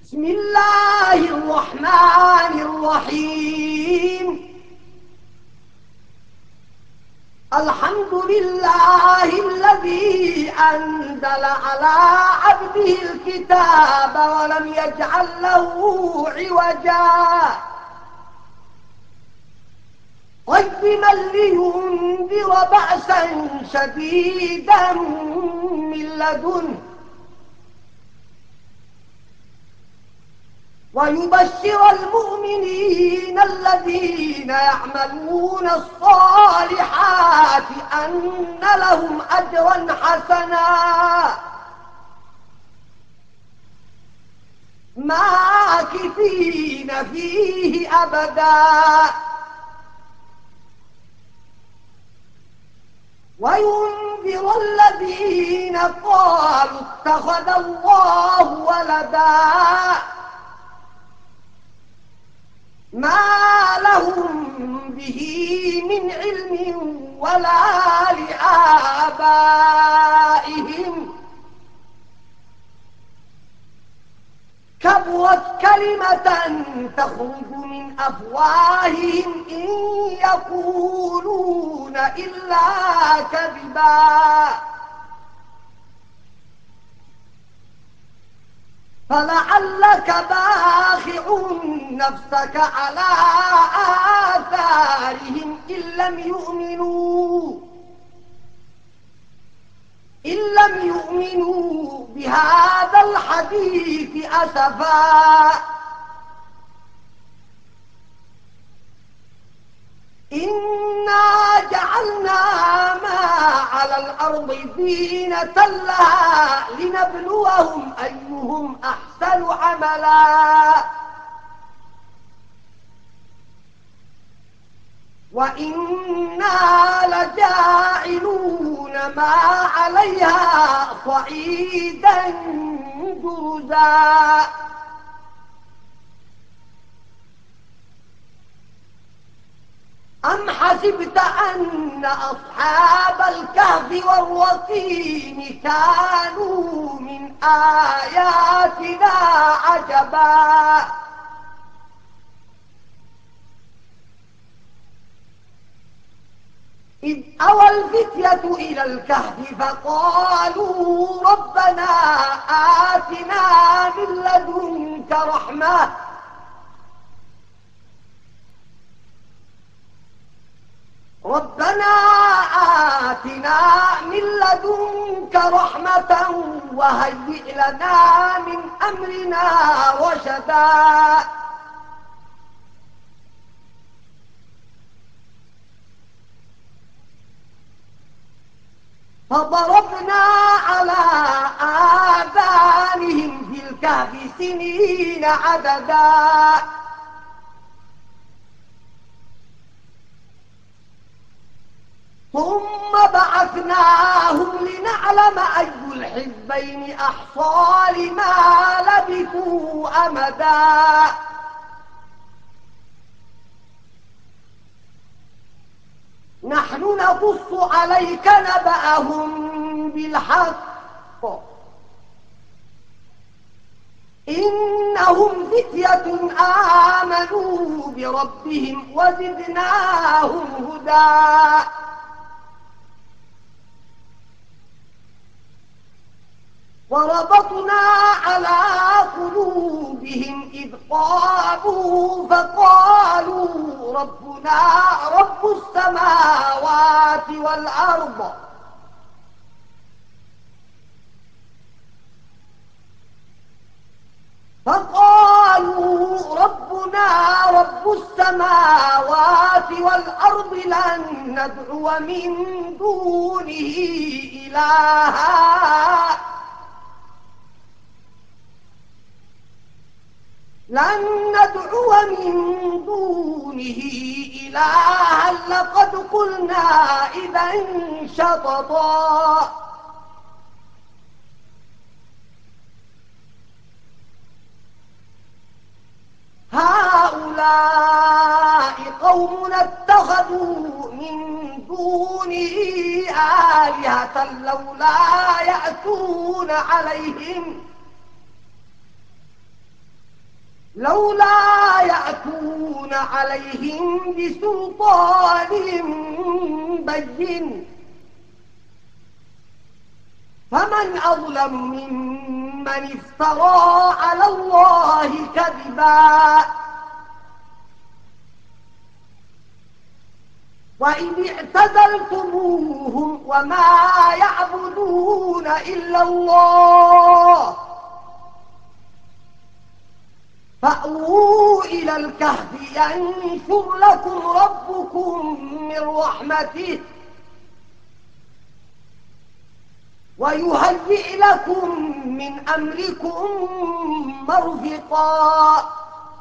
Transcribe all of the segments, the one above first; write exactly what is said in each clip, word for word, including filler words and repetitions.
بسم الله الرحمن الرحيم. الحمد لله الذي أنزل على عبده الكتاب ولم يجعل له عوجا قيما لينذر بأسا شديدا من لدنه ويبشر المؤمنين الذين يعملون الصالحات أن لهم أجرا حسنا ماكثين فيه أبدا وينذر الذين قالوا اتخذ الله ولدا ما لهم به من علم ولا لآبائهم كبرت كلمة تخرج من أفواههم إن يقولون إلا كذبا فلعلك باخع نفسك على آثارهم إن لم يؤمنوا إن لم يؤمنوا بهذا الحديث أسفا إنا جعلنا ما على الأرض زينة لها لنبلوهم أيهم أحسن عملا وإنا لجاعلون ما عليها صعيدا جرزا أم حسبت أن أصحاب الكهف والرقيم كانوا من آياتنا عجبا إذ أوى الفتية إلى الكهف فقالوا ربنا آتنا من لدنك رحمة ربنا آتنا من لدنك رحمة وهيئ لنا من أمرنا رشدا فضربنا على آذانهم في الكهف سنين عددا ثم بعثناهم لنعلم أي الحزبين أحصى لما لبثوا أمدا نحن نقص عليك نبأهم بالحق إنهم فتية آمنوا بربهم وزدناهم هدى وربطنا على قلوبهم إذ قاموا فقالوا ربنا رب السماوات والأرض فقالوا ربنا رب السماوات والأرض لن ندعو من دونه إلها لن ندعو من دونه إلها لقد قلنا إذا شططا هؤلاء قوم اتخذوا من دونه آلهة لولا يأتون عليهم لولا يأتون عليهم بسلطان بين فمن أظلم ممن افترى على الله كذبا وإذ اعتزلتموهم وما يعبدون إلا الله فأووا إلى الكهف ينشر لكم ربكم من رحمته ويهيئ لكم من أمركم مرفقا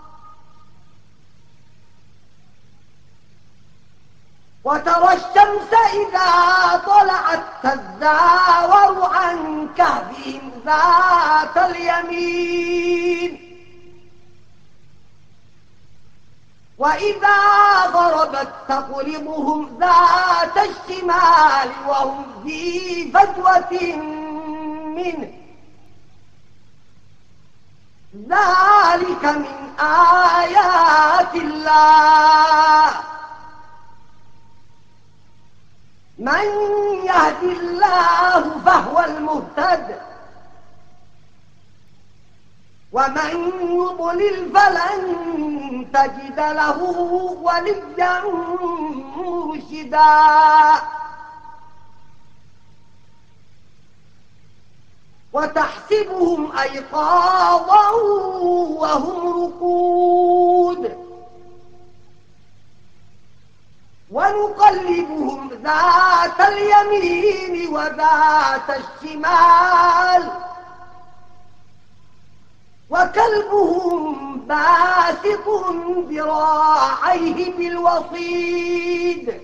وترى الشمس إذا طلعت تزاور عن كهفهم ذات اليمين وإذا غربت تقلبهم ذات الشمال وهم في فجوة منه ذلك من آيات الله من يهد الله فهو المهتد ومن يضلل فلن تجد له وليا مرشدا وتحسبهم أيقاظا وهم رقود ونقلبهم ذات اليمين وذات الشمال وكلبهم باسط ذراعيه بالوصيد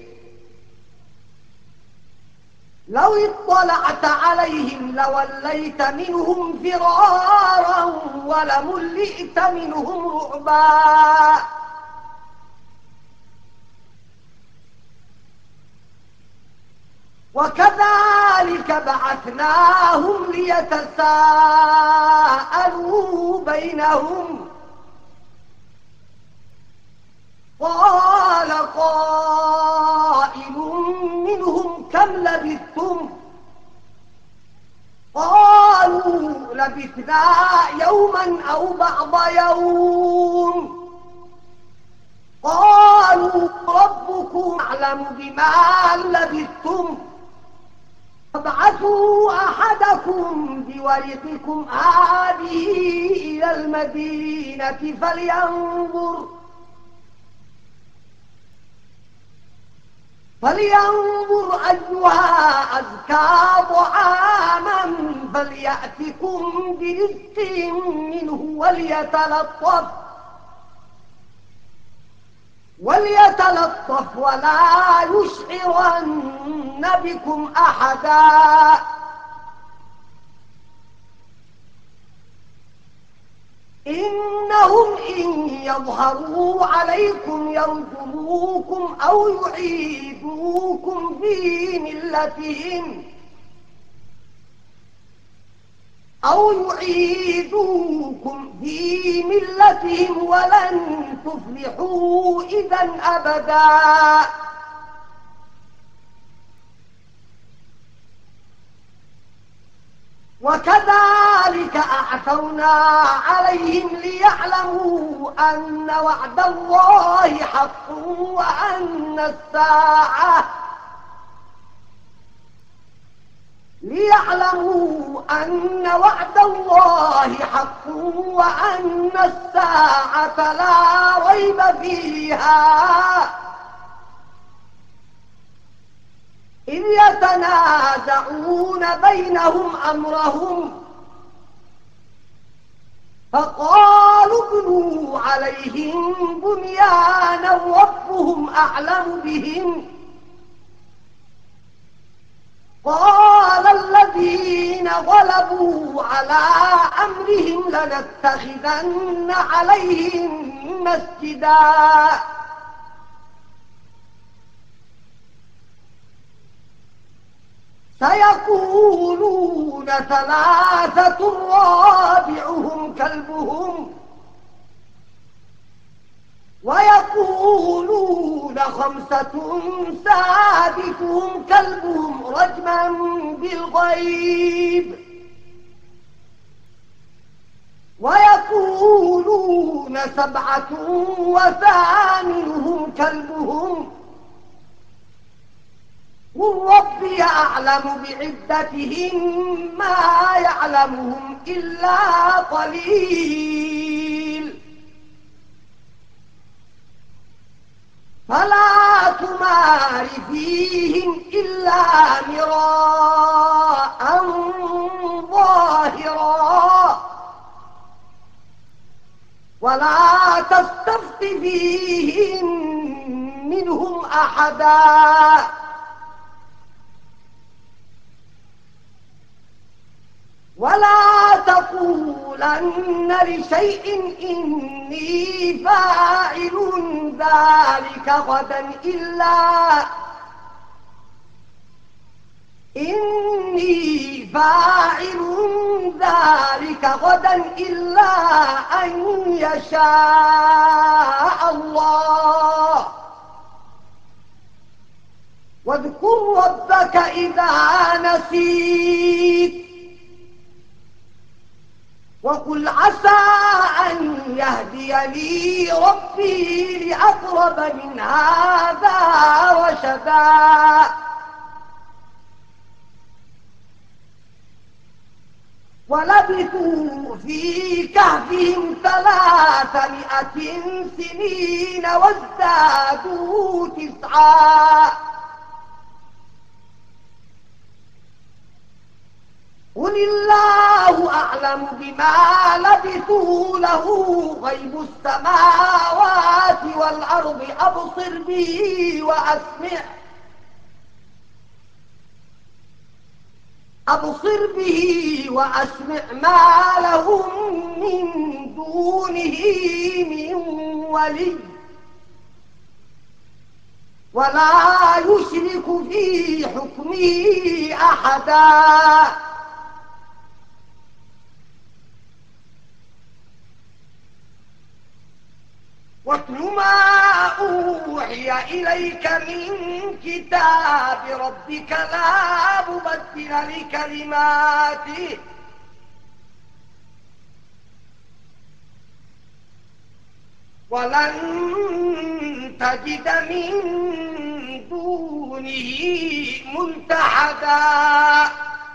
لو اطلعت عليهم لوليت منهم فرارا ولملئت منهم رعبا وكذلك بعثناهم ليتساءلوا بينهم قال قائل منهم كم لبثتم قالوا لبثنا يوما أو بعض يوم قالوا ربكم أعلم بما لبثتم فابعثوا أحدكم بورقكم هذه إلى المدينة فلينظر فلينظر أيها أزكى طعاما فليأتكم برزق منه وليتلطف وليتلطف ولا يشعرن بكم أحدا إنهم إن يظهروا عليكم يرجموكم أو يعيدوكم في ملتهم أو يعيدوكم في ملتهم ولن تفلحوا إذا أبدا وكذلك أعثرنا عليهم ليعلموا أن وعد الله حق وأن الساعة ليعلموا أن وعد الله حق وأن الساعة لا ريب فيها إذ يتنازعون بينهم أمرهم فقالوا ابنوا عليهم بنيانا ربهم أعلم بهم قال الذين غلبوا على أمرهم لنتخذن عليهم مسجدا سيقولون ثلاثة رابعهم كلبهم ويقولون خمسة سادسهم كلبهم رجما بالغيب ويقولون سبعة وثامنهم كلبهم قل ربي أعلم بعدتهم ما يعلمهم إلا قليل فلا تمار فيهم إلا مراء ظاهرا ولا تستفت فيهم منهم أحدا ولا تقولن لشيء إني فاعل ذلك غدا إلا إني فاعل ذلك غدا إلا أن يشاء الله واذكر ربك إذا نسيت وقل عسى أن يهديني ربي لأقرب من هذا رشدا ولبثوا في كهفهم ثلاثمائة سنين وازدادوا تسعا قل الله أعلم بما لبثوا له غيب السماوات والأرض أبصر به وأسمع أبصر به وأسمع ما لهم من دونه من ولي ولا يشرك في حكمه أحدا واتل ما أوحي إليك من كتاب ربك لا مبدل لكلماته ولن تجد من دونه ملتحدا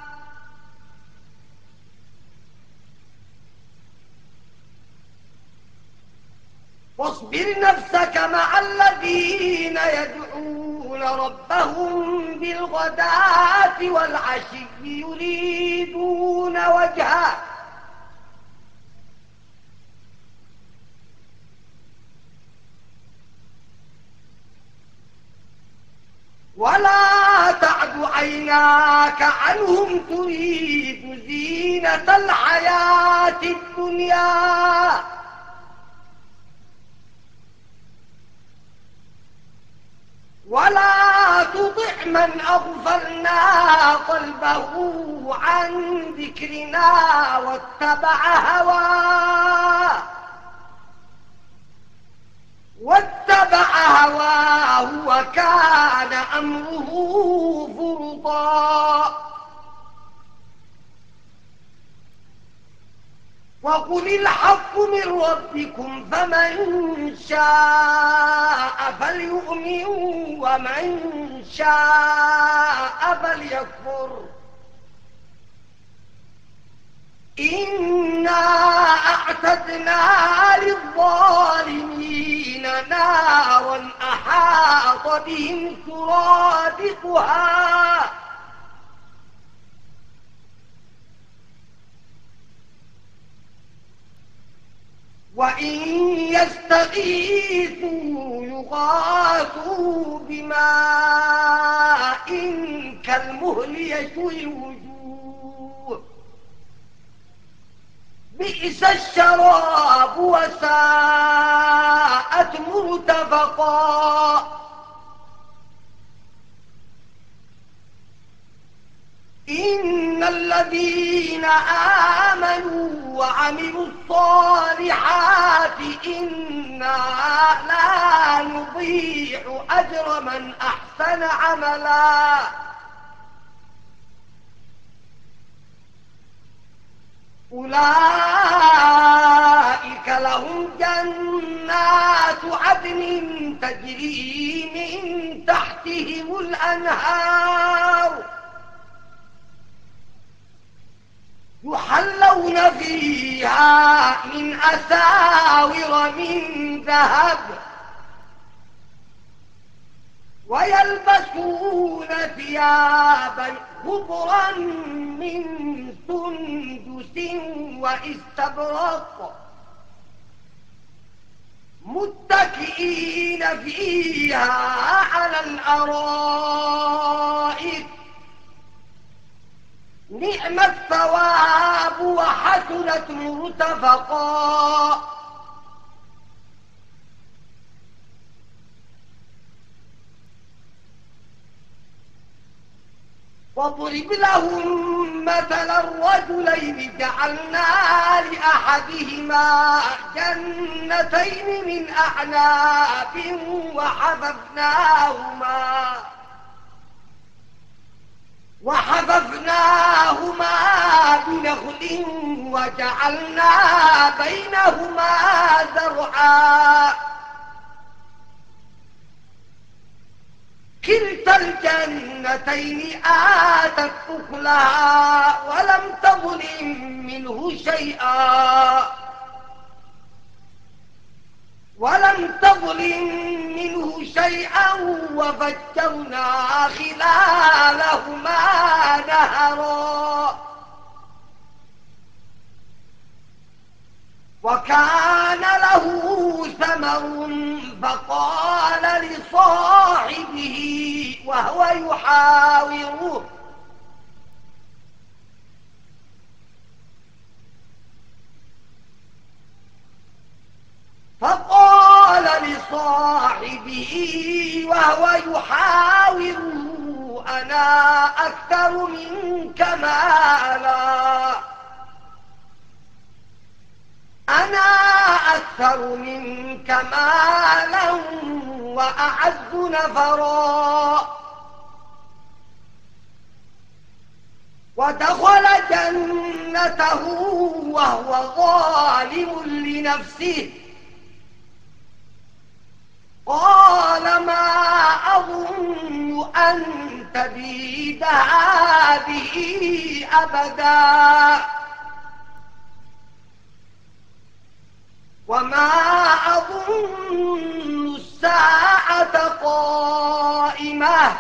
واصبر نفسك مع الذين يدعون ربهم بالغداة والعشي يريدون وجهه ولا تعد عيناك عنهم تريد زينة الحياة الدنيا ولا تطع من أغفلنا قلبه عن ذكرنا واتبع هواه واتبع هواه وكان أمره فرطا وقل الحق من ربكم فمن شاء فليؤمن ومن شاء فليكفر إنا أعتدنا للظالمين نارا أحاط بهم سرادقها وإن يستغيثوا يغاثوا بماء كالمهل يشوي الوجوه بئس الشراب وساءت مرتفقا إن الذين آمنوا وعملوا الصالحات إن إنا لا نضيع أجر من أحسن عملا. أولئك لهم جنات عدن تجري من تحتهم الأنهار يحلون فيها من أساور من ذهب ويلبسون ثيابا خضرا من سندس واستبرق متكئين فيها على الأرائك نعم الثواب وحسنت مرتفقا. واضرب لهم مثل الرجلين جعلنا لأحدهما جنتين من أعناب وحففناهما وحففناهما بنخل وجعلنا بينهما زرعا كلتا الجنتين آتت أكلها ولم تظلم منه شيئا ولم تظلم منه شيئا وفجرنا خلالهما نهرا وكان له ثمر فقال لصاحبه وهو يحاوره فقال لصاحبه وهو يحاوره أنا أكثر منك مالا أنا أكثر منك مالا وأعز نفرا. ودخل جنته وهو ظالم لنفسه قال ما أظن أن تبيد هذه أبدا وما أظن الساعة قائمة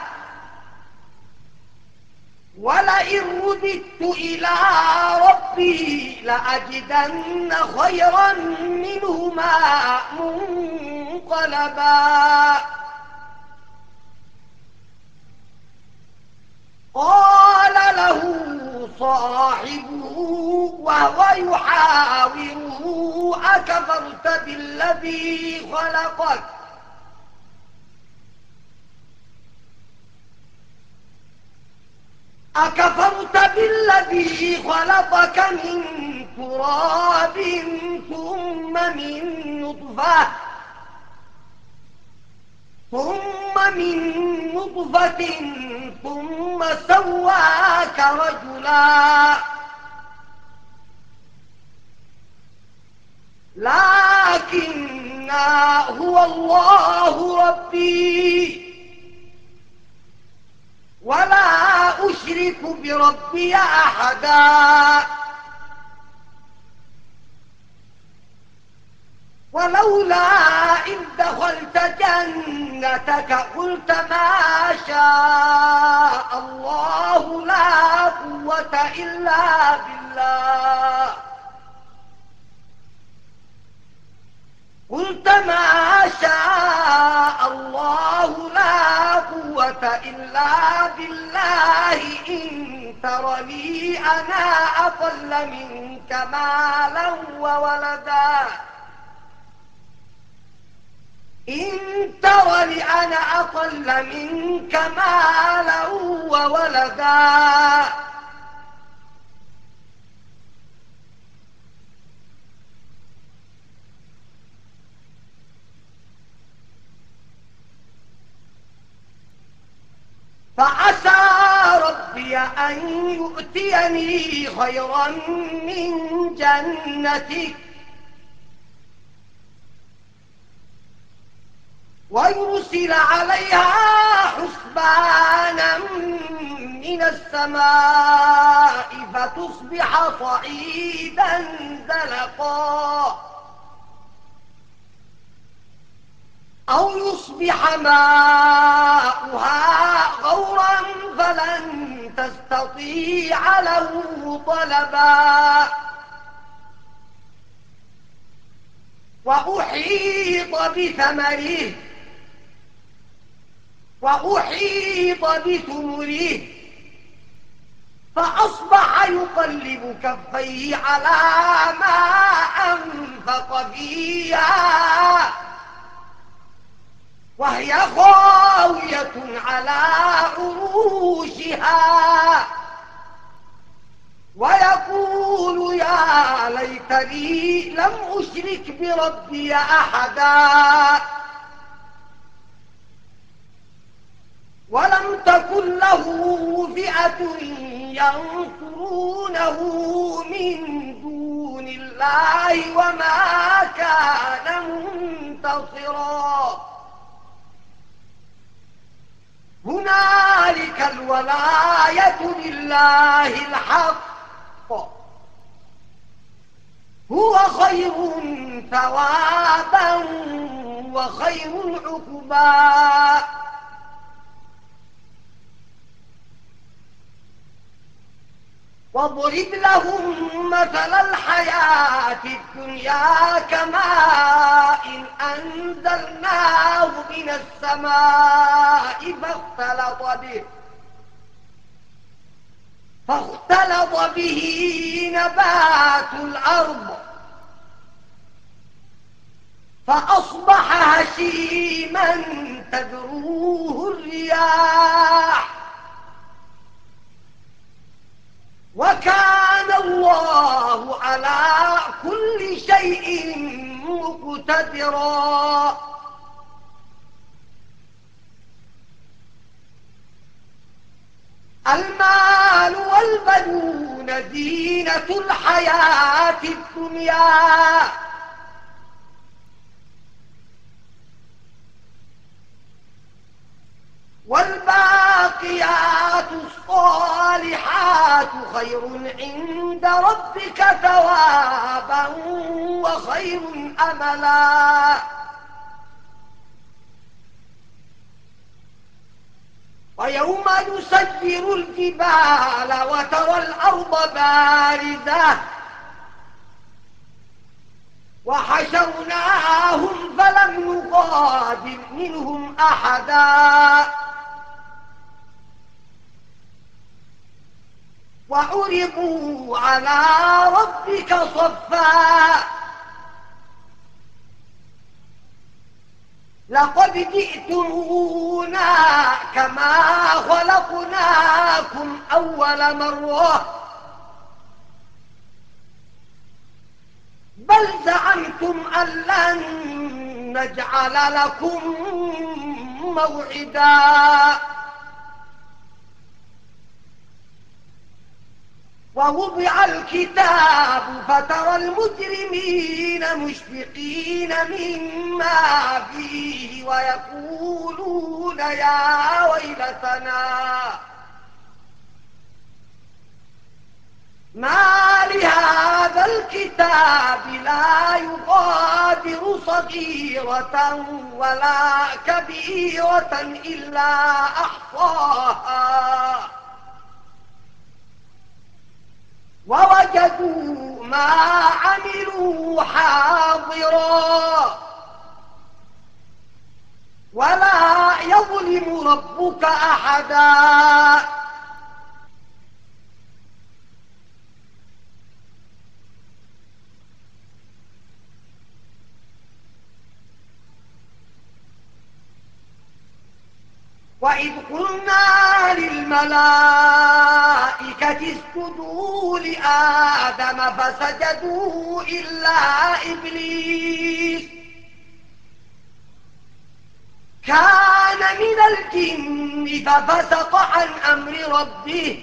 ولئن رددت إلى ربي لأجدن خيرا منهما منقلبا. قال له صاحبه وهو يحاوره أكفرت بالذي خلقك أكفرت بالذي خلقك من تراب ثم من نطفة ثم من نطفة ثم سواك رجلا لكن هو الله ربي ولا أشرك بربي أحدا. ولولا إذ دخلت جنتك قلت ما شاء الله لا قوة إلا بالله قلت ما شاء الله لا قوة إلا بالله إن ترني أنا أقل منك مالا وولدا إن ترني أنا أقل منك مالا وولدا فعسى ربي أن يؤتيني خيرا من جنتك ويرسل عليها حسبانا من السماء فتصبح صعيدا زلقا أو يصبح ماؤها غورا فلن تستطيع له طلبا وأحيط بثمره وأحيط بثمره فأصبح يقلب كفيه على ما أنفق فيها وهي خاوية على عروشها ويقول يا ليتني لم أشرك بربي أحدا ولم تكن له فئة ينصرونه من دون الله وما كان منتصرا هنالك الولاية لله الحق هو خير ثوابا وخير عقبا واضرب لهم مثل الحياة الدنيا كماء أنزلناه من السماء فاختلط به فاختلط به نبات الأرض فأصبح هشيما تذروه الرياح وكان الله على كل شيء مقتدرا المال والبنون زينة الحياة الدنيا والباقيات الصالحات خير عند ربك ثوابا وخير أملا ويوم يسير الجبال وترى الأرض بارزة وحشرناهم فلم نغادر منهم أحدا وعرضوا على ربك صفا لقد جئتمونا كما خلقناكم أول مرة بل زعمتم أن لن نجعل لكم موعدا ووضع الكتاب فترى المجرمين مشفقين مما فيه ويقولون يا ويلتنا ما لهذا الكتاب لا يغادر صغيرة ولا كبيرة إلا أحصاها ووجدوا ما عملوا حاضرا ولا يظلم ربك أحدا وإذ قلنا للملائكة اسجدوا لآدم فسجدوا إلا إبليس كان من الجن ففسق عن أمر ربه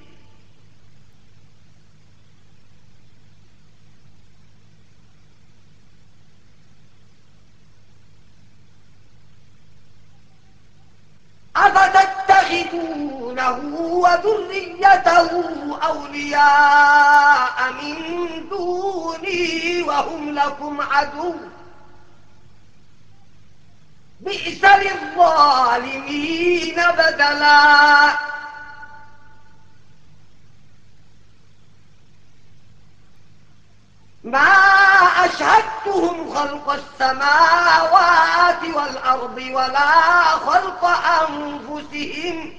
أفتتخذونه وذريته أولياء من دوني وهم لكم عدو بئس للظالمين بدلا ما أشهدتهم خلق السماوات والأرض ولا خلق أنفسهم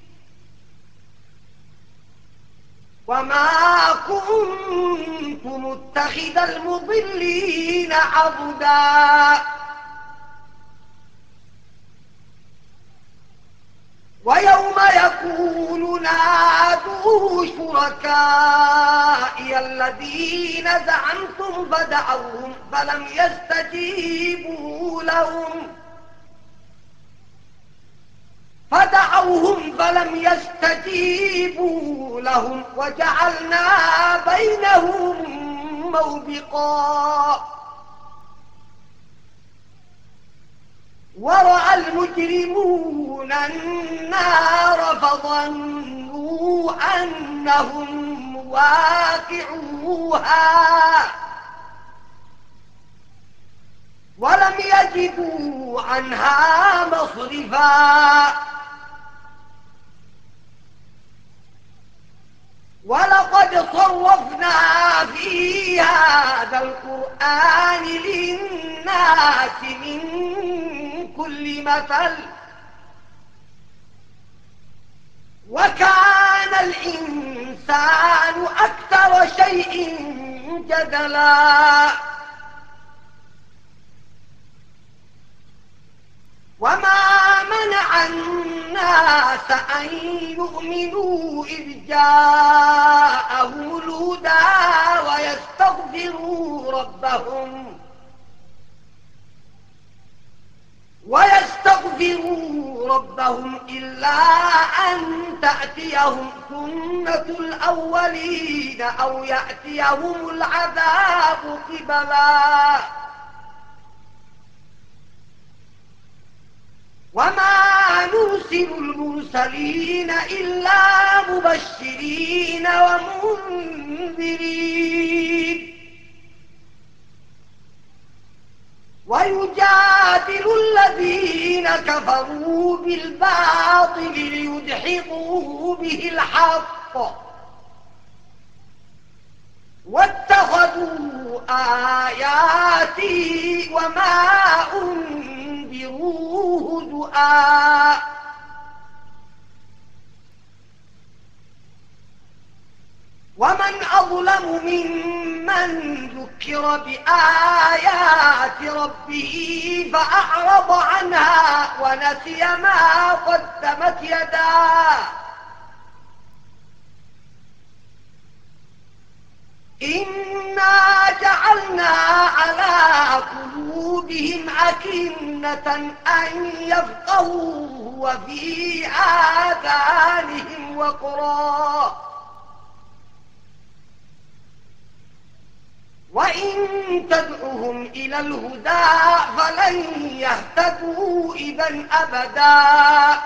وما كنت متخذ المضلين عضدا ويوم يقول نادوا شركائي الذين زعمتم فدعوهم فلم يستجيبوا لهم فدعوهم فلم يستجيبوا لهم وجعلنا بينهم موبقا ورأى المجرمون النار فظنوا أنهم واقعوها ولم يجدوا عنها مصرفا ولقد صرفنا في هذا القرآن للناس من كل مثل وكان الإنسان أكثر شيء جدلا وما منع الناس أن يؤمنوا إذ جاءهم الهدى ويستغفروا ربهم ويستغفروا ربهم إلا أن تأتيهم سنة الأولين أو يأتيهم العذاب قبلا وما نرسل المرسلين إلا مبشرين ومنذرين ويجادل الذين كفروا بالباطل ليدحضوا به الحق واتخذوا آياتي وما أنذروا هزؤا ومن أظلم ممن ذكر بآيات ربه فأعرض عنها ونسي ما قدمت يداه إنا جعلنا على قلوبهم أكنة أن يفقهوه وفي آذانهم وقرا وإن تدعهم إلى الهدى فلن يهتدوا إذا أبدا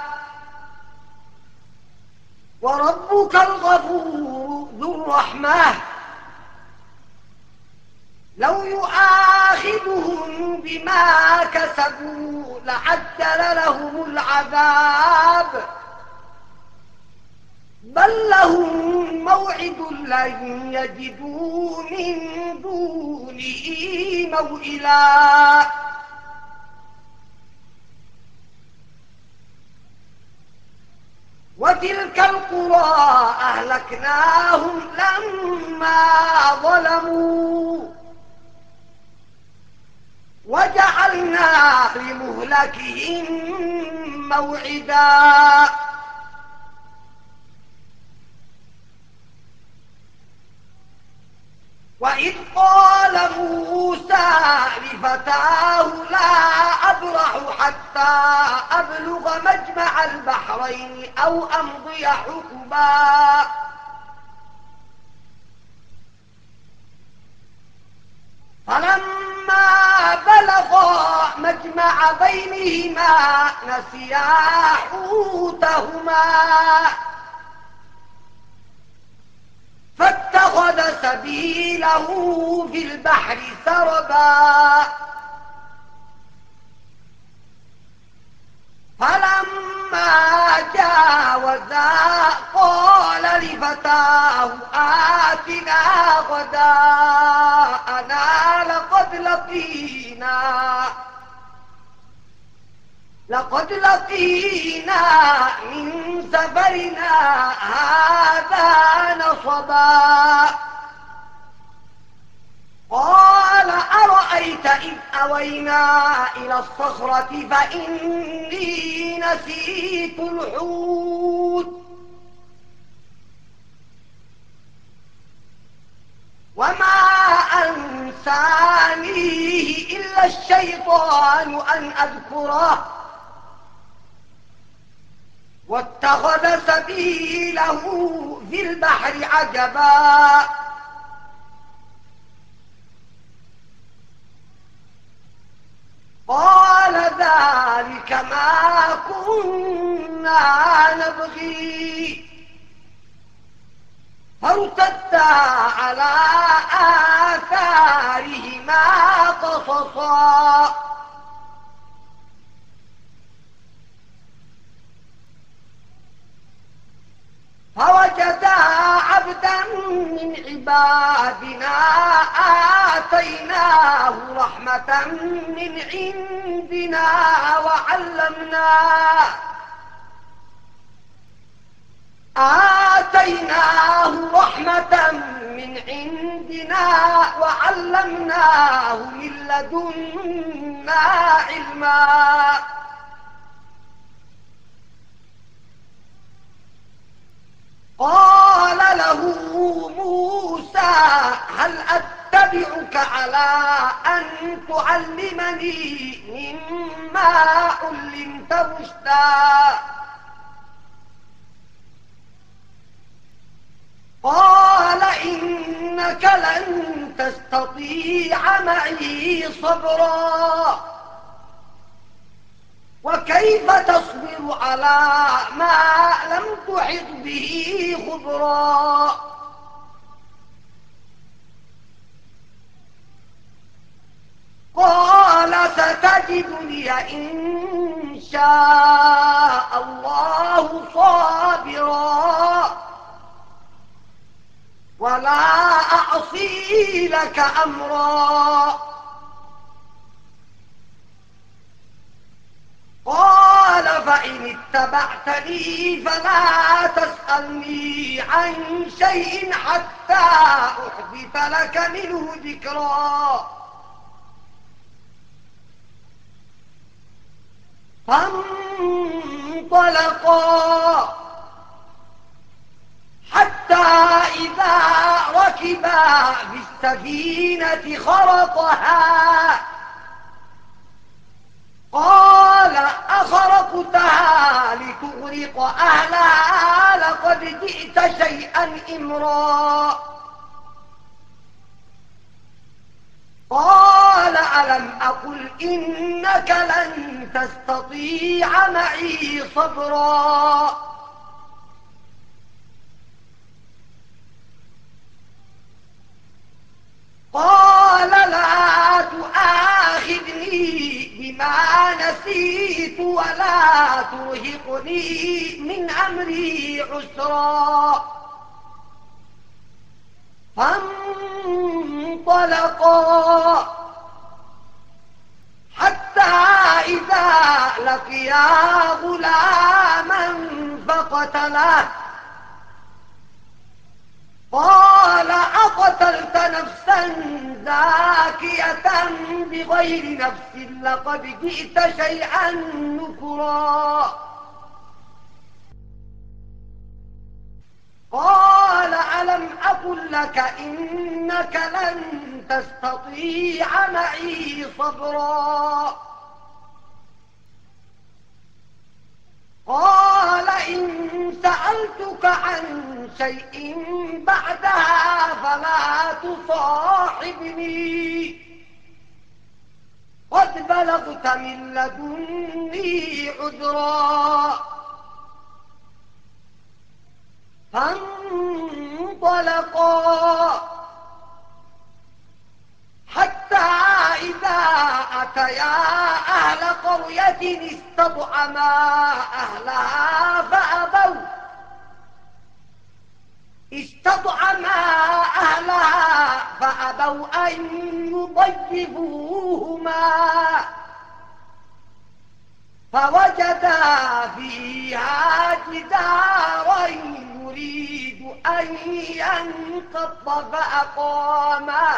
وربك الغفور ذو الرحمة لو يؤاخذهم بما كسبوا لعجل لهم العذاب بل لهم موعد لن يجدوا من دونه موئلا وتلك القرى أهلكناهم لما ظلموا وجعلنا لمهلكهم موعدا وإذ قال موسى لفتاه لا أبرح حتى أبلغ مجمع البحرين أو أمضي حقبا. فلما بلغا مجمع بينهما نسيا حوتهما فاتخذ سبيله في البحر سربا. فلما جاوزا قال لفتاه آتنا غداءنا لقد لقينا لقد لقينا من سفرنا هذا نصبا. قال أرأيت إذ أوينا إلى الصخرة فإني نسيت الحوت وما أنسانيه إلا الشيطان أن أذكره واتخذ سبيله في البحر عجبا. قال ذلك ما كنا نبغي فارتدا على آثارهما قصصا. فوجدا عبدا من عبادنا آتيناه رحمة من عندنا وعلمناه آتيناه رحمة من عندنا وعلمناه من لدنا علما. قال له موسى هل أتبعك على أن تعلمني مما علمت رشدا؟ قال إنك لن تستطيع معي صبرا وكيف تصبر على ما لم تحط به خبرا. قال ستجدني إن شاء الله صابرا ولا أعصي لك أمرا. قال فإن اتبعتني فلا تسألني عن شيء حتى أحدث لك منه ذكرا. فانطلقا حتى إذا ركبا في السفينة خرقها قال أخرقتها لتغرق أهلها لقد جئت شيئا إمرا. قال ألم أقل إنك لن تستطيع معي صبرا. قال لا تؤاخذني بما نسيت ولا ترهقني من أمري عسرا. فانطلقا حتى إذا لقيا غلاما فقتله قال أقتلت نفسا زاكية بغير نفس لقد جئت شيئا نكرا. قال ألم أقل لك إنك لن تستطيع معي صبرا قال إن سألتك عن شيء بعدها فلا تصاحبني قد بلغت من لدني عذرا فانطلقا حتى إذا أتيا أهل قرية استطعما أهلها فأبوا استطعما أهلها فأبوا أن يضيفوهما فوجدا فيها جدارا يريد أن ينقض فأقامه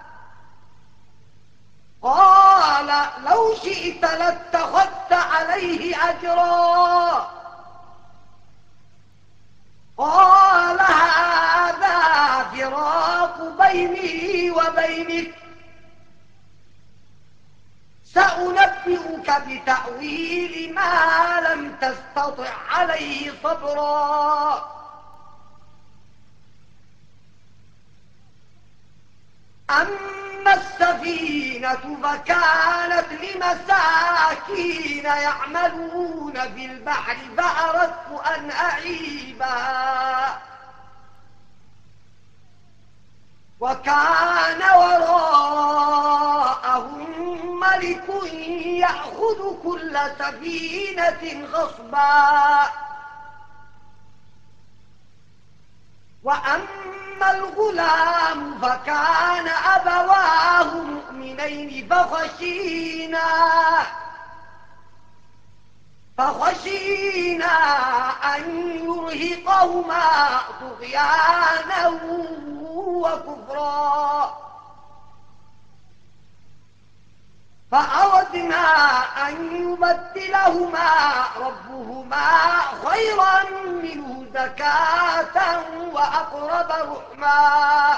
قال لو شئت لاتخذت عليه أجرا قال هذا فراق بيني وبينك سأنبئك بتأويل ما لم تستطع عليه صبرا أما السفينة فكانت لمساكين يعملون في البحر فأردت أن أعيبها وكان وراءهم ملك يأخذ كل سفينة غصبا وأما الغلام فكان أبواه مؤمنين فخشينا فخشينا أن يرهقهما طغيانا وكفرا فأردنا أن يبدلهما ربهما خيرا منه زكاة وأقرب رحما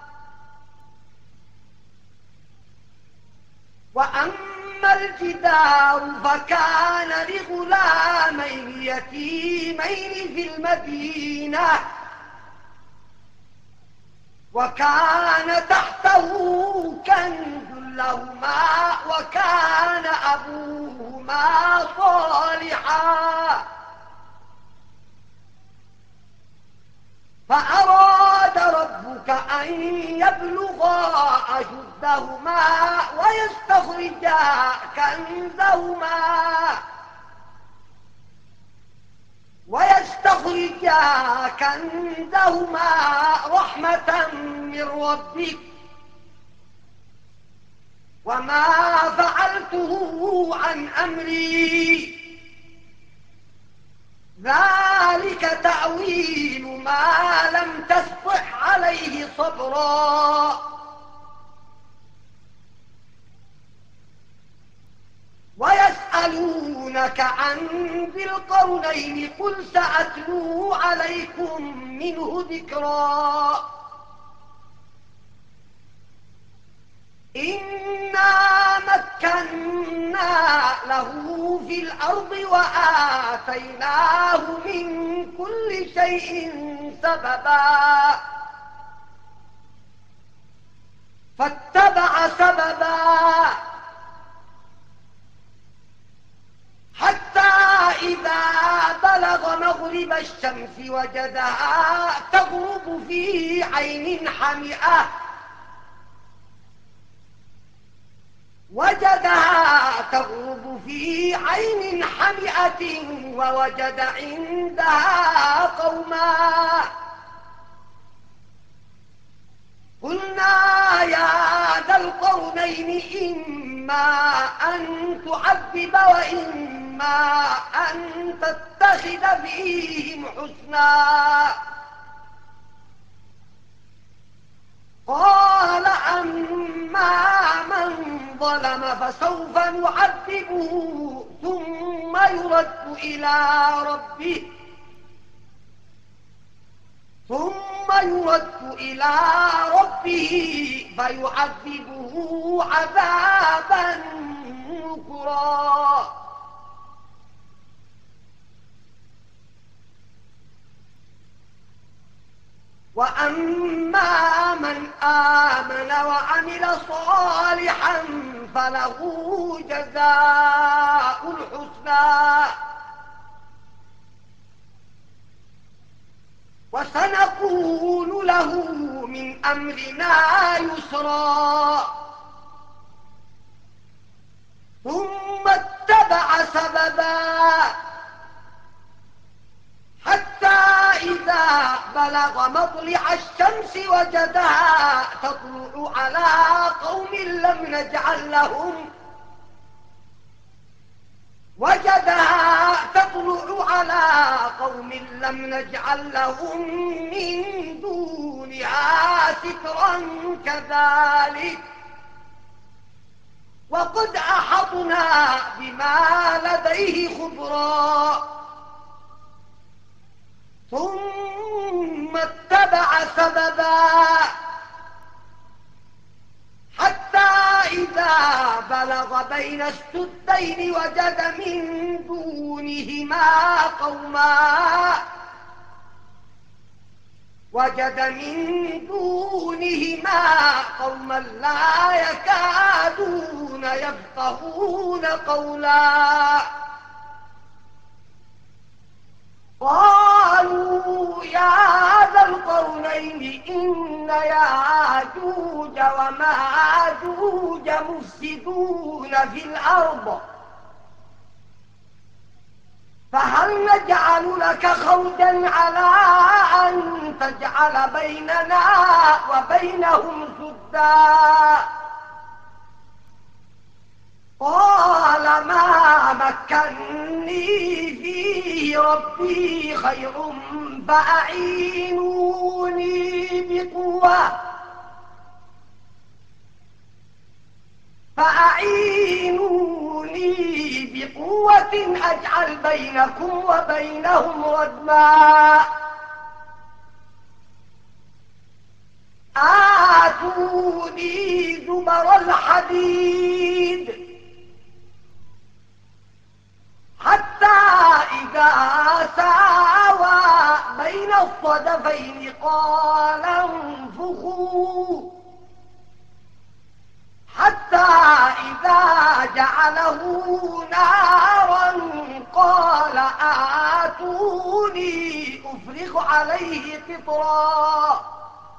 وأما الجدار فكان لغلامين يتيمين في المدينة وكان تحته كنز لهما وكان أبوهما صالحا فأراد ربك أن يبلغا أشدهما ويستخرجا كنزهما ويستخرجا كنزهما رحمة من ربك وما فعلته عن أمري ذلك تأويل ما لم تسطع عليه صبرا ويسألونك عن ذي القرنين قل سأتلو عليكم منه ذكرا إنا مكنا له في الأرض وآتيناه من كل شيء سببا فاتبع سببا حتى إذا بلغ مغرب الشمس وجدها تغرب في عين حمئة وجدها تغرب في عين حمئة ووجد عندها قوما قلنا يا ذا القرنين إما أن تعذب وإما أن تتخذ فيهم حسنا قال أما من ظلم فسوف نعذبه ثم يرد إلى ربه ثم يرد إلى ربه فيعذبه عذابا نكرا. وأما من آمن وعمل صالحا فله جزاء الحسنى وسنقول له من أمرنا يسرا. ثم اتبع سببا حتى إذا بلغ مطلع الشمس وجدها تطلع على قوم لم نجعل لهم وجدها تطلع على قوم لم نجعل لهم من دونها سترا كذلك وقد أحطنا بما لديه خبرا. ثم اتبع سببا حتى إذا بلغ بين السدين وجد من دونهما قوما وجد من دونهما قوما لا يكادون يفقهون قولا. قالوا يا ذا القرنين إن ياجوج وماجوج مفسدون في الأرض فهل نجعل لك خرجا على أن تجعل بيننا وبينهم سدا؟ قال ما مكني فيه ربي خير فأعينوني بقوة فأعينوني بقوة أجعل بينكم وبينهم ردما. آتوني زبر الحديد حتى إذا ساوى بين الصدفين قال انفخوا حتى إذا جعله نارا قال آتوني أفرغ عليه قطرا.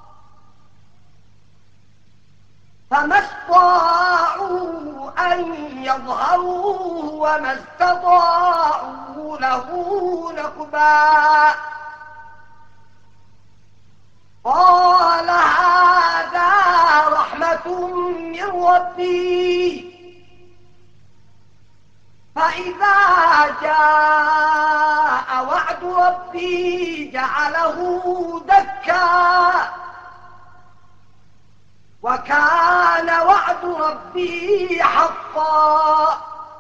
فما استطاعوا أن يظهروه وما استطاعوا له نقبا. قال هذا رحمة من ربي فإذا جاء وعد ربي جعله دكا وكان وعد ربي حقا.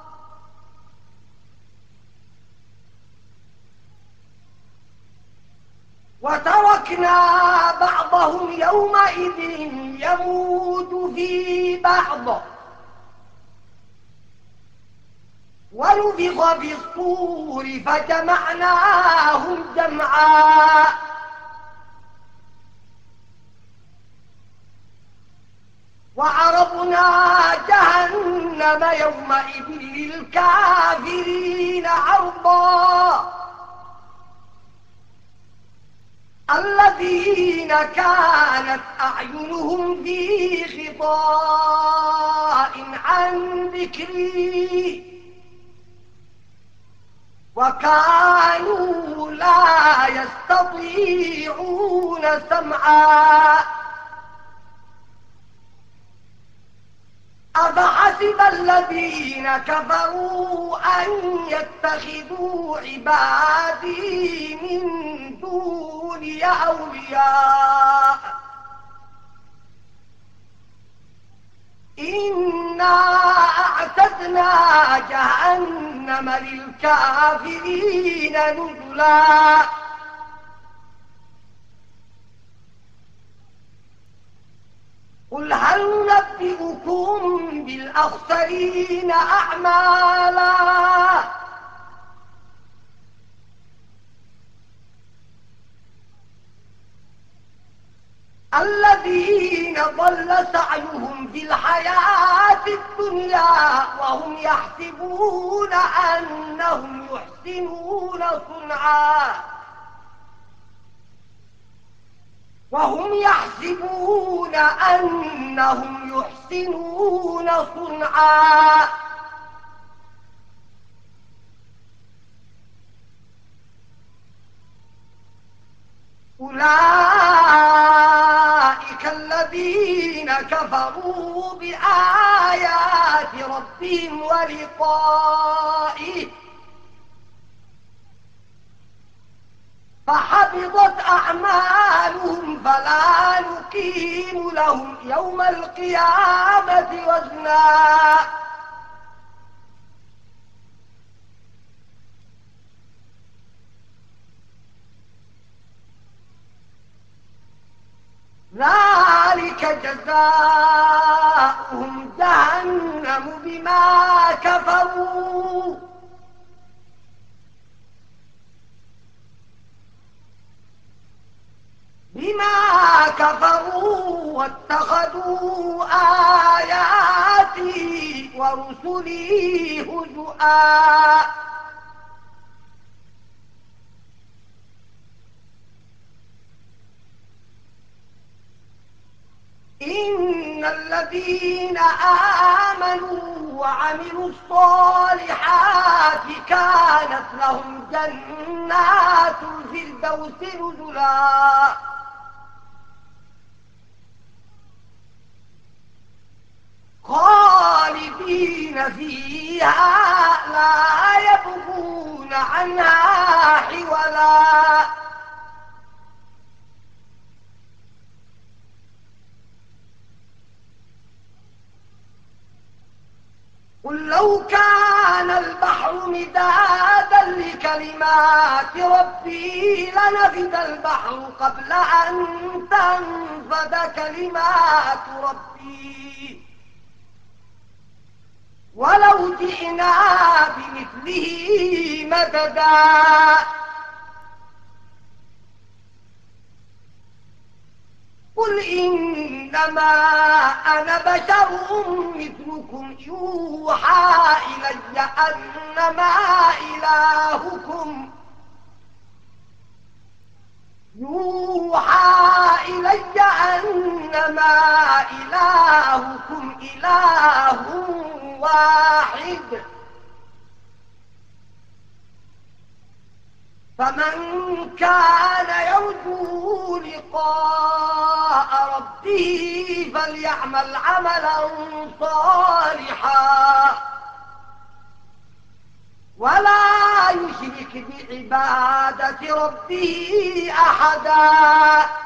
وتركنا بعضهم يومئذ يموج في بعض ونفخ في الصور فجمعناهم جمعا. وعرضنا جهنم يومئذ للكافرين عرضا. الذين كانت أعينهم في غطاء عن ذكري وكانوا لا يستطيعون سمعا. أفحسب الذين كفروا أن يتخذوا عبادي من دوني أولياء إنا أعتدنا جهنم للكافرين نزلا. قل هل ننبئكم بالأخسرين أعمالا الذين ضل سعيهم في الحياة الدنيا وهم يحسبون أنهم يحسنون صنعا وهم يحسبون أنهم يحسنون صنعا أولئك الذين كفروا بآيات ربهم ولقائه فحبطت أعمالهم فلا نقيم لهم يوم القيامة وزنا ذلك جزاؤهم جهنم بما كفروا بما كفروا واتخذوا آياتي ورسلي هزؤا إن الذين آمنوا وعملوا الصالحات كانت لهم جنات الفردوس نزلا خالدين فيها لا يبغون عنها حولا قل لو كان البحر مدادا لكلمات ربي لنفد البحر قبل أن تنفد كلمات ربي ولو جئنا بمثله مددا قل إنما أنا بشر مثلكم يوحى إلي أنما إلهكم يوحى إلي أنما إلهكم إله واحد فمن كان يرجو لقاء ربه فليعمل عملا صالحا ولا يشرك بعبادة ربه أحدا